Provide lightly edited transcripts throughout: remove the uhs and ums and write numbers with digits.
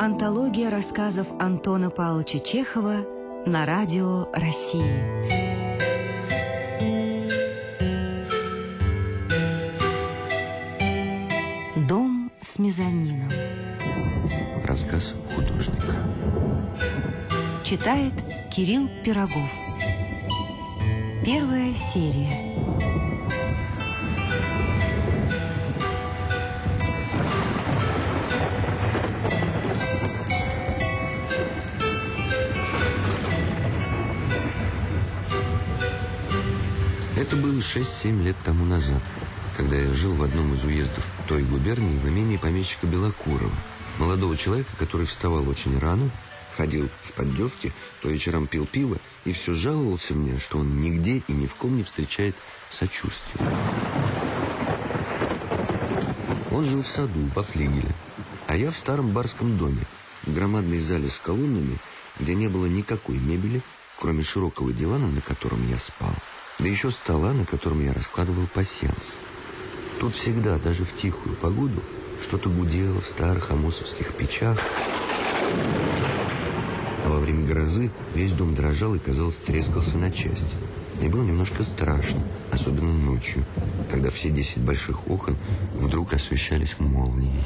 Антология рассказов Антона Павловича Чехова на радио России. Дом с мезонином. Рассказ художника. Читает Кирилл Пирогов. Первая серия. Это было 6-7 лет тому назад, когда я жил в одном из уездов той губернии в имении помещика Белокурова, молодого человека, который вставал очень рано, ходил в поддевке, по вечерам пил пиво и все жаловался мне, что он нигде и ни в ком не встречает сочувствия. Он жил в саду, по флигеле, а я в старом барском доме, в громадной зале с колоннами, где не было никакой мебели, кроме широкого дивана, на котором я спал, да еще стола, на котором я раскладывал пасьянс. Тут всегда, даже в тихую погоду, что-то гудело в старых амосовских печах, а во время грозы весь дом дрожал и, казалось, трескался на части. Мне было немножко страшно, особенно ночью, когда все 10 больших окон вдруг освещались молнией.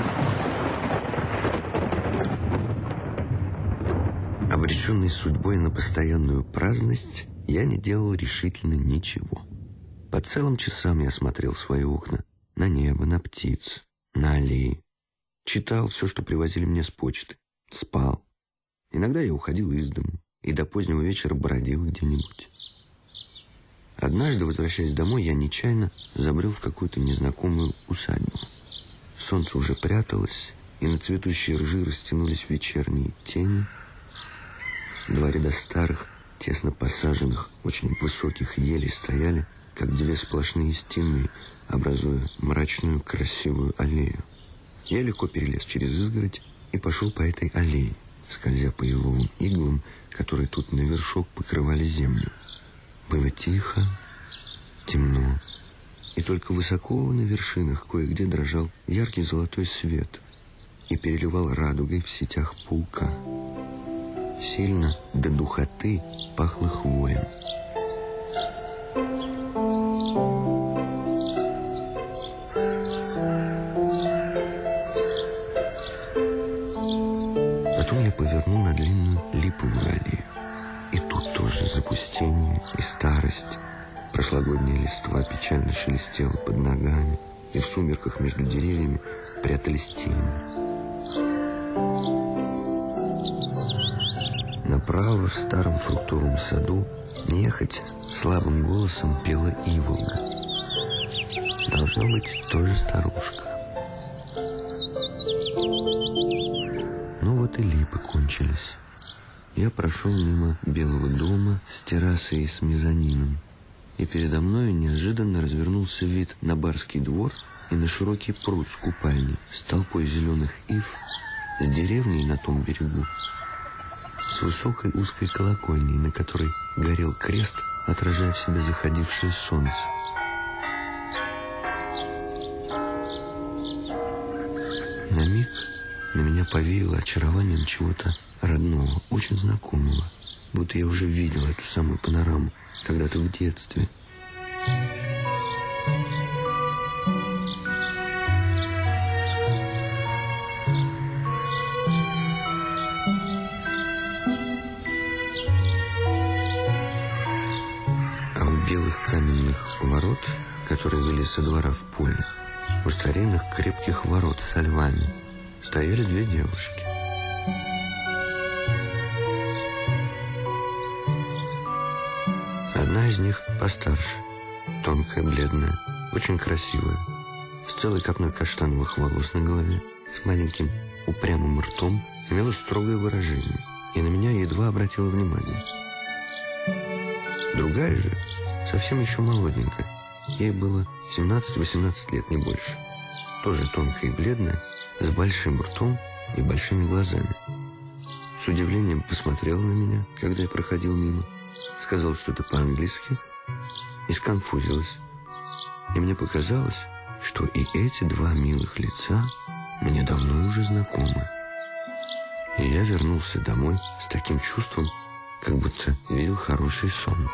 Обреченный судьбой на постоянную праздность, я не делал решительно ничего. По целым часам я смотрел в свои окна, на небо, на птиц, на аллеи. Читал все, что привозили мне с почты. Спал. Иногда я уходил из дому и до позднего вечера бродил где-нибудь. Однажды, возвращаясь домой, я нечаянно забрел в какую-то незнакомую усадьбу. Солнце уже пряталось, и на цветущие ржи растянулись вечерние тени. Два ряда старых, тесно посаженных, очень высоких елей стояли, как две сплошные стены, образуя мрачную красивую аллею. Я легко перелез через изгородь и пошел по этой аллее, скользя по еловым иглам, которые тут на вершок покрывали землю. Было тихо, темно, и только высоко на вершинах кое-где дрожал яркий золотой свет и переливал радугой в сетях паука. Сильно до духоты пахло хвоем. Потом я повернул на длинную липовую аллею. И тут тоже запустение и старость. Прошлогодняя листва печально шелестела под ногами, и в сумерках между деревьями прятались тени. Направо в старом фруктовом саду нехотя слабым голосом пела иволга. Должно быть, тоже старушка. Ну вот и липы кончились. Я прошел мимо белого дома с террасой и с мезонином, и передо мною неожиданно развернулся вид на барский двор и на широкий пруд с купальней, с толпой зеленых ив, с деревней на том берегу, с высокой узкой колокольней, на которой горел крест, отражая в себе заходившее солнце. На миг на меня повеяло очарованием чего-то родного, очень знакомого, будто я уже видел эту самую панораму когда-то в детстве. Каменных ворот, которые вели со двора в поле, у старинных крепких ворот со львами, стояли две девушки. Одна из них постарше, тонкая, бледная, очень красивая, с целой копной каштановых волос на голове, с маленьким упрямым ртом, имела строгое выражение и на меня едва обратила внимание. Другая же совсем еще молоденькая. Ей было 17-18 лет, не больше. Тоже тонкая и бледная, с большим ртом и большими глазами. С удивлением посмотрела на меня, когда я проходил мимо, сказала что-то по-английски и сконфузилась. И мне показалось, что и эти два милых лица мне давно уже знакомы. И я вернулся домой с таким чувством, как будто видел хороший сон.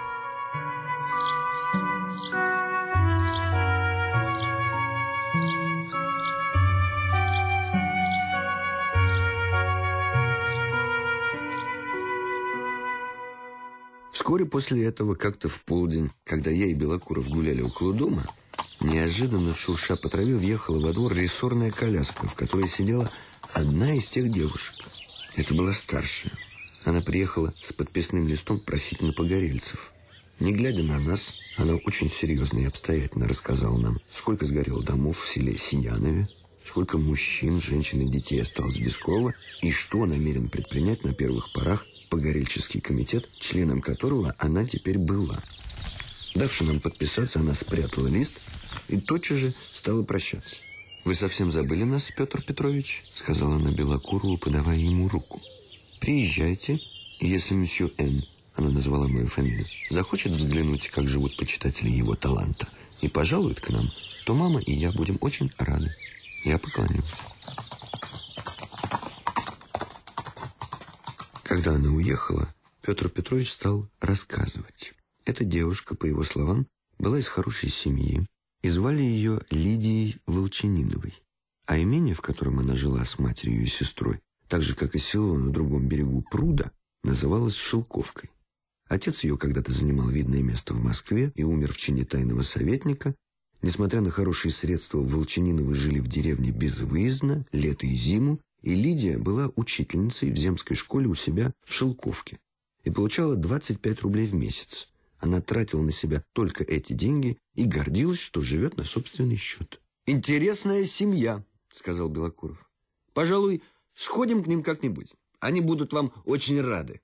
Вскоре после этого, как-то в полдень, когда я и Белокуров гуляли около дома, неожиданно, шурша по траве, въехала во двор рессорная коляска, в которой сидела одна из тех девушек. Это была старшая. Она приехала с подписным листом просить на погорельцев. Не глядя на нас, она очень серьезно и обстоятельно рассказала нам, сколько сгорело домов в селе Сиянове, сколько мужчин, женщин и детей осталось без крова, и что намерен предпринять на первых порах погорельческий комитет, членом которого она теперь была. Давши нам подписаться, она спрятала лист и тотчас же стала прощаться. «Вы совсем забыли нас, Петр Петрович?» — сказала она Белокурову, подавая ему руку. «Приезжайте, если месье Н, она назвала мою фамилию, захочет взглянуть, как живут почитатели его таланта, и пожалует к нам, то мама и я будем очень рады». Я поклонился. Когда она уехала, Петр Петрович стал рассказывать. Эта девушка, по его словам, была из хорошей семьи, и звали ее Лидией Волчаниновой. А имение, в котором она жила с матерью и сестрой, так же, как и село на другом берегу пруда, называлось Шелковкой. Отец ее когда-то занимал видное место в Москве и умер в чине тайного советника. Несмотря на хорошие средства, Волчаниновы жили в деревне безвыездно, лето и зиму, и Лидия была учительницей в земской школе у себя в Шелковке и получала 25 рублей в месяц. Она тратила на себя только эти деньги и гордилась, что живет на собственный счет. «Интересная семья», — сказал Белокуров. «Пожалуй, сходим к ним как-нибудь. Они будут вам очень рады».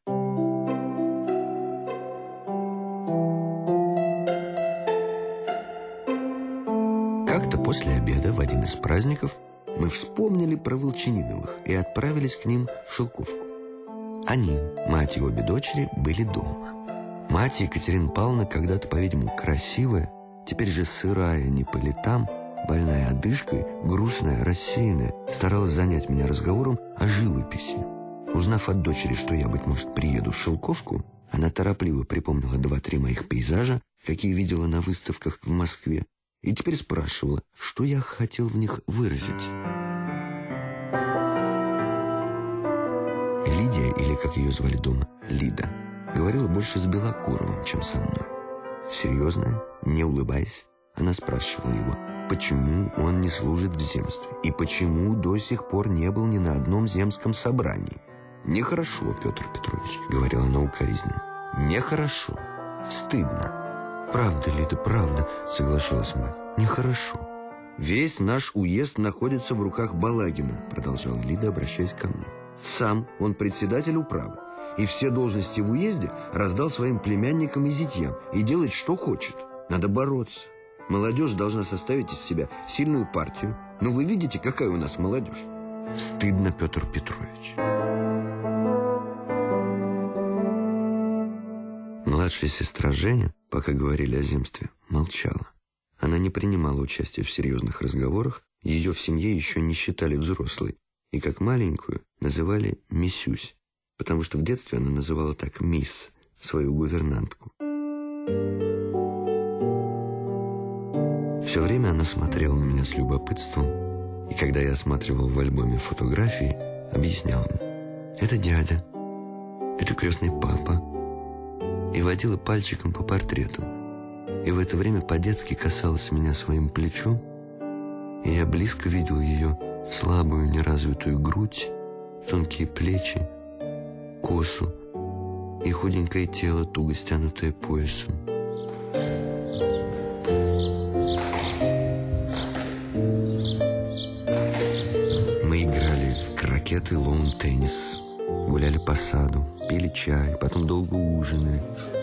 Как-то после обеда в один из праздников мы вспомнили про Волчаниновых и отправились к ним в Шелковку. Они, мать и обе дочери, были дома. Мать Екатерина Павловна, когда-то, по-видимому, красивая, теперь же сырая не по летам, больная одышкой, грустная, рассеянная, старалась занять меня разговором о живописи. Узнав от дочери, что я, быть может, приеду в Шелковку, она торопливо припомнила 2-3 моих пейзажа, какие видела на выставках в Москве, и теперь спрашивала, что я хотел в них выразить. Лидия, или, как ее звали дома, Лида, говорила больше с Белокуровым, чем со мной. Серьезно, не улыбаясь, она спрашивала его, почему он не служит в земстве и почему до сих пор не был ни на одном земском собрании. «Нехорошо, Петр Петрович», — говорила она укоризненно. «Нехорошо. Стыдно». «Правда, Лида, правда», — соглашалась мать. «Нехорошо». «Весь наш уезд находится в руках Балагина», — продолжала Лида, обращаясь ко мне. «Сам он председатель управы, и все должности в уезде раздал своим племянникам и зятьям, и делать, что хочет. Надо бороться. Молодежь должна составить из себя сильную партию. Но вы видите, какая у нас молодежь?» «Стыдно, Петр Петрович». Младшая сестра Женя, пока говорили о земстве, молчала. Она не принимала участия в серьезных разговорах, ее в семье еще не считали взрослой, и как маленькую называли «Мисюсь», потому что в детстве она называла так «Мисс» свою гувернантку. Все время она смотрела на меня с любопытством, и когда я осматривал в альбоме фотографии, объясняла мне: «Это дядя, это крестный папа», и водила пальчиком по портретам. И в это время по-детски касалась меня своим плечом, и я близко видел ее слабую неразвитую грудь, тонкие плечи, косу и худенькое тело, туго стянутое поясом. Мы играли в крокет и лоун-теннис, гуляли по саду, пили чай, потом долго ужинали.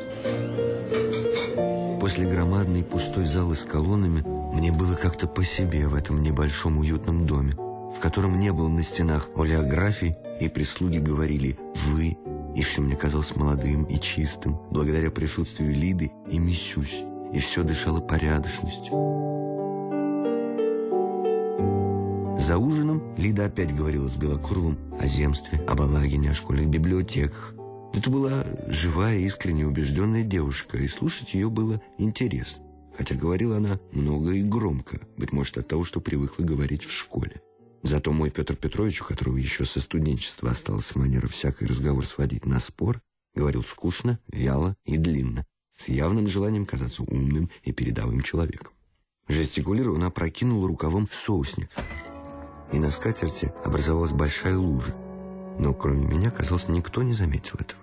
После громадной пустой залы с колоннами мне было как-то по себе в этом небольшом уютном доме, в котором не было на стенах олеографий, и прислуги говорили «вы», и все мне казалось молодым и чистым, благодаря присутствию Лиды и Мисюсь, и все дышало порядочностью. За ужином Лида опять говорила с Белокуровым о земстве, об Алагине, о школьных библиотеках. Это была живая, искренне убежденная девушка, и слушать ее было интересно. Хотя говорила она много и громко, быть может, от того, что привыкла говорить в школе. Зато мой Петр Петрович, у которого еще со студенчества осталась манера всякий разговор сводить на спор, говорил скучно, вяло и длинно, с явным желанием казаться умным и передовым человеком. Жестикулируя, он опрокинул рукавом соусник, и на скатерти образовалась большая лужа. Но кроме меня, казалось, никто не заметил этого.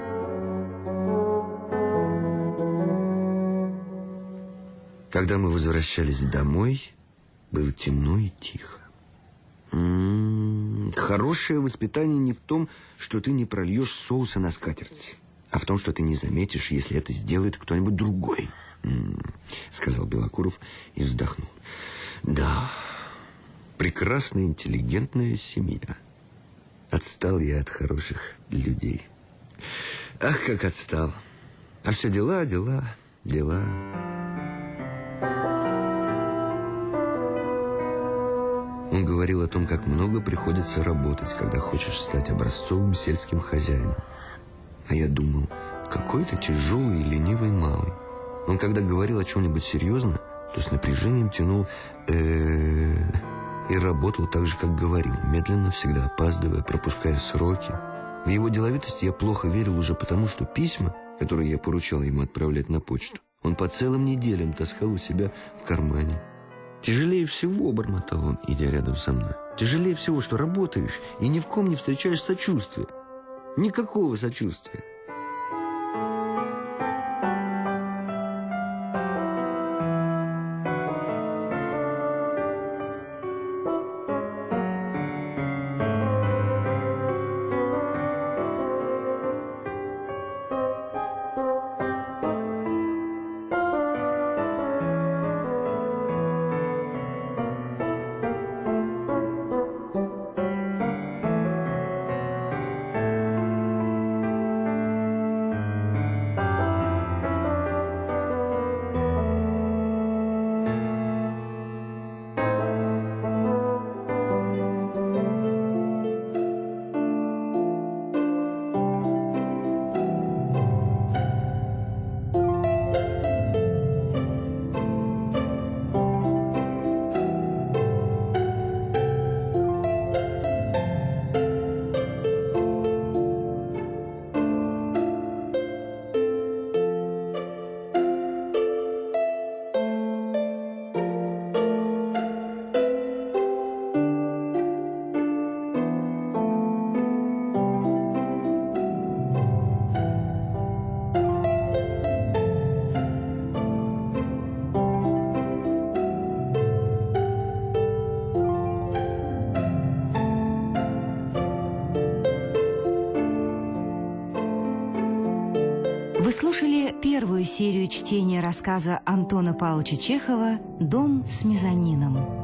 Когда мы возвращались домой, было темно и тихо. Хорошее воспитание не в том, что ты не прольешь соуса на скатерть, а в том, что ты не заметишь, если это сделает кто-нибудь другой, сказал Белокуров и вздохнул. Да, прекрасная, интеллигентная семья. Отстал я от хороших людей. Ах, как отстал. А все дела, дела, дела. Он говорил о том, как много приходится работать, когда хочешь стать образцовым сельским хозяином. А я думал, какой ты тяжелый и ленивый малый. Он, когда говорил о чем-нибудь серьезно, то с напряжением тянул и работал так же, как говорил, медленно, всегда опаздывая, пропуская сроки. В его деловитости я плохо верил уже потому, что письма, которые я поручал ему отправлять на почту, он по целым неделям таскал у себя в кармане. Тяжелее всего, бормотал он, идя рядом со мной, тяжелее всего, что работаешь и ни в ком не встречаешь сочувствия. Никакого сочувствия. Вы слушали первую серию чтения рассказа Антона Павловича Чехова «Дом с мезонином».